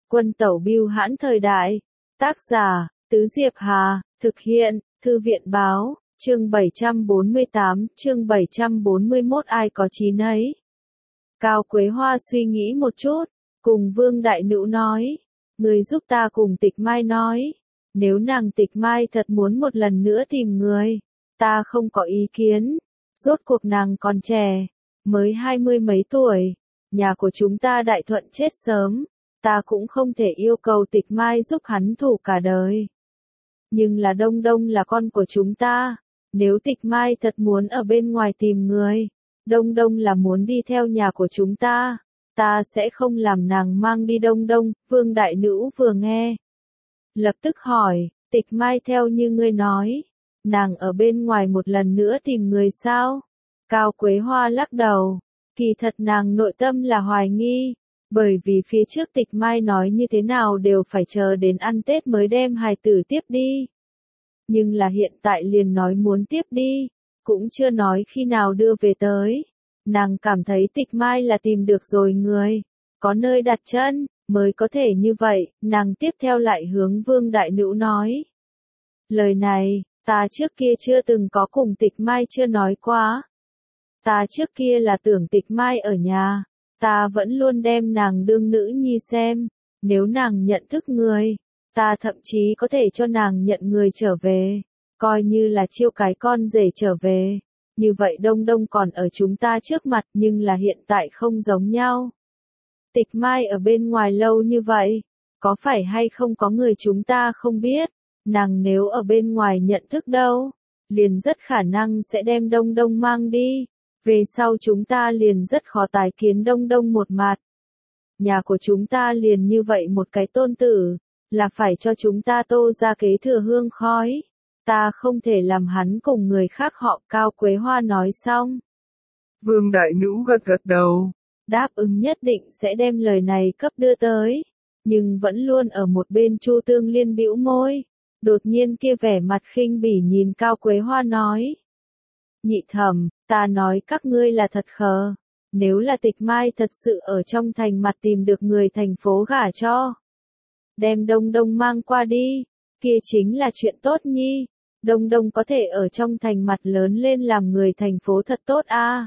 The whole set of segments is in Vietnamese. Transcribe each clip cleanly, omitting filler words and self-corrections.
Quân tẩu bưu hãn thời đại. Tác giả, Tứ Diệp Hà, thực hiện, Thư viện báo, chương 748, chương 741 ai có chí nấy. Cao Quế Hoa suy nghĩ một chút, cùng Vương Đại Nữ nói, người giúp ta cùng Tịch Mai nói, nếu nàng Tịch Mai thật muốn một lần nữa tìm người, ta không có ý kiến, rốt cuộc nàng còn trẻ, mới 20 mấy tuổi, nhà của chúng ta Đại Thuận chết sớm, ta cũng không thể yêu cầu Tịch Mai giúp hắn thủ cả đời. Nhưng là Đông Đông là con của chúng ta, nếu Tịch Mai thật muốn ở bên ngoài tìm người, Đông Đông là muốn đi theo nhà của chúng ta sẽ không làm nàng mang đi Đông Đông. Vương Đại Nữ vừa nghe, lập tức hỏi, Tịch Mai theo như ngươi nói, nàng ở bên ngoài một lần nữa tìm người sao? Cao Quế Hoa lắc đầu, kỳ thật nàng nội tâm là hoài nghi, bởi vì phía trước Tịch Mai nói như thế nào đều phải chờ đến ăn Tết mới đem hài tử tiếp đi. Nhưng là hiện tại liền nói muốn tiếp đi, cũng chưa nói khi nào đưa về tới. Nàng cảm thấy Tịch Mai là tìm được rồi người, có nơi đặt chân, mới có thể như vậy. Nàng tiếp theo lại hướng Vương Đại Nữ nói. Lời này, ta trước kia chưa từng có cùng Tịch Mai chưa nói quá. Ta trước kia là tưởng Tịch Mai ở nhà, ta vẫn luôn đem nàng đương nữ nhi xem, nếu nàng nhận thức người, ta thậm chí có thể cho nàng nhận người trở về, coi như là chiêu cái con rể trở về. Như vậy Đông Đông còn ở chúng ta trước mặt, nhưng là hiện tại không giống nhau. Tịch Mai ở bên ngoài lâu như vậy, có phải hay không có người chúng ta không biết, nàng nếu ở bên ngoài nhận thức đâu, liền rất khả năng sẽ đem Đông Đông mang đi, về sau chúng ta liền rất khó tái kiến Đông Đông một mặt. Nhà của chúng ta liền như vậy một cái tôn tử, là phải cho chúng ta Tô ra kế thừa hương khói. Ta không thể làm hắn cùng người khác họ. Cao Quế Hoa nói xong. Vương Đại Nữ gật gật đầu, đáp ứng nhất định sẽ đem lời này cấp đưa tới, nhưng vẫn luôn ở một bên Chu Tương Liên bĩu môi, đột nhiên kia vẻ mặt khinh bỉ nhìn Cao Quế Hoa nói. Nhị thẩm, ta nói các ngươi là thật khờ, nếu là Tịch Mai thật sự ở trong thành mặt tìm được người thành phố gả cho, đem Đông Đông mang qua đi, kia chính là chuyện tốt nhi. Đông Đông có thể ở trong thành mặt lớn lên làm người thành phố thật tốt a.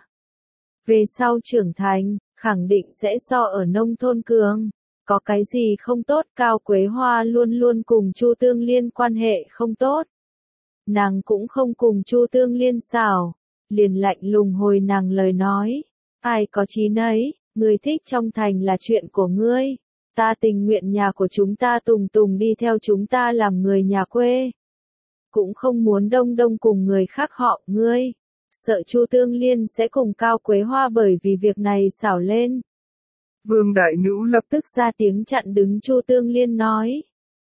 Về sau trưởng thành, khẳng định sẽ so ở nông thôn cường. Có cái gì không tốt? Cao Quế Hoa luôn luôn cùng Chu Tương Liên quan hệ không tốt. Nàng cũng không cùng Chu Tương Liên xảo, liền lạnh lùng hồi nàng lời nói. Ai có chí nấy, người thích trong thành là chuyện của ngươi. Ta tình nguyện nhà của chúng ta tùng tùng đi theo chúng ta làm người nhà quê. Cũng không muốn Đông Đông cùng người khác họ. Ngươi sợ Chu Tương Liên sẽ cùng Cao Quế Hoa bởi vì việc này xảo lên. Vương Đại Nữ lập tức ra tiếng chặn đứng Chu Tương Liên nói,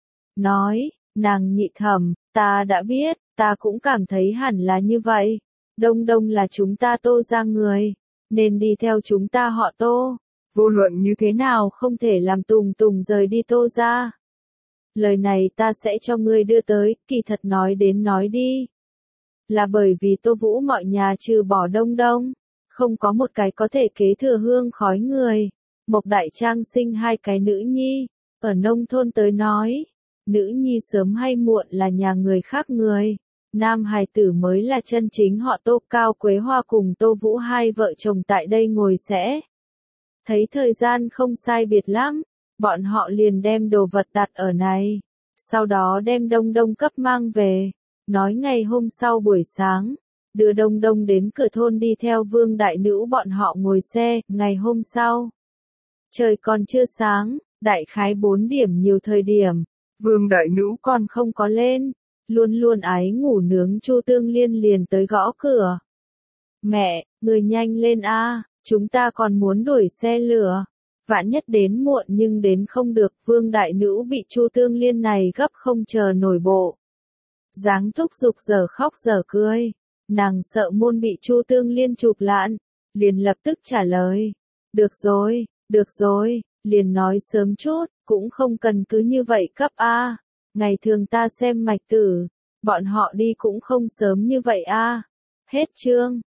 nàng nhị thẩm, ta đã biết, ta cũng cảm thấy hẳn là như vậy. Đông Đông là chúng ta Tô ra người, nên đi theo chúng ta họ Tô. Vô luận như thế nào không thể làm tùng tùng rời đi Tô ra. Lời này ta sẽ cho ngươi đưa tới, kỳ thật nói đến nói đi. Là bởi vì Tô Vũ mọi nhà trừ bỏ Đông Đông, không có một cái có thể kế thừa hương khói người. Mộc Đại Trang sinh hai cái nữ nhi, ở nông thôn tới nói, nữ nhi sớm hay muộn là nhà người khác người. Nam hài tử mới là chân chính họ Tô. Cao Quế Hoa cùng Tô Vũ hai vợ chồng tại đây ngồi sẽ. Thấy thời gian không sai biệt lắm, bọn họ liền đem đồ vật đặt ở này, sau đó đem Đông Đông cấp mang về, nói ngày hôm sau buổi sáng, đưa Đông Đông đến cửa thôn đi theo Vương Đại Nữ bọn họ ngồi xe. Ngày hôm sau, trời còn chưa sáng, đại khái 4 điểm nhiều thời điểm, Vương Đại Nữ còn không có lên, luôn luôn ái ngủ nướng Chu Tương Liên liền tới gõ cửa. Mẹ, người nhanh lên a, chúng ta còn muốn đuổi xe lửa. Vạn nhất đến muộn nhưng đến không được. Vương Đại Nữ bị Chu Tương Liên này gấp không chờ nổi bộ. Dáng thúc giục giờ khóc giờ cười. Nàng sợ môn bị Chu Tương Liên chụp lạn, liền lập tức trả lời. Được rồi, liền nói sớm chút, cũng không cần cứ như vậy cấp a. Ngày thường ta xem mạch tử, bọn họ đi cũng không sớm như vậy a. Hết chương.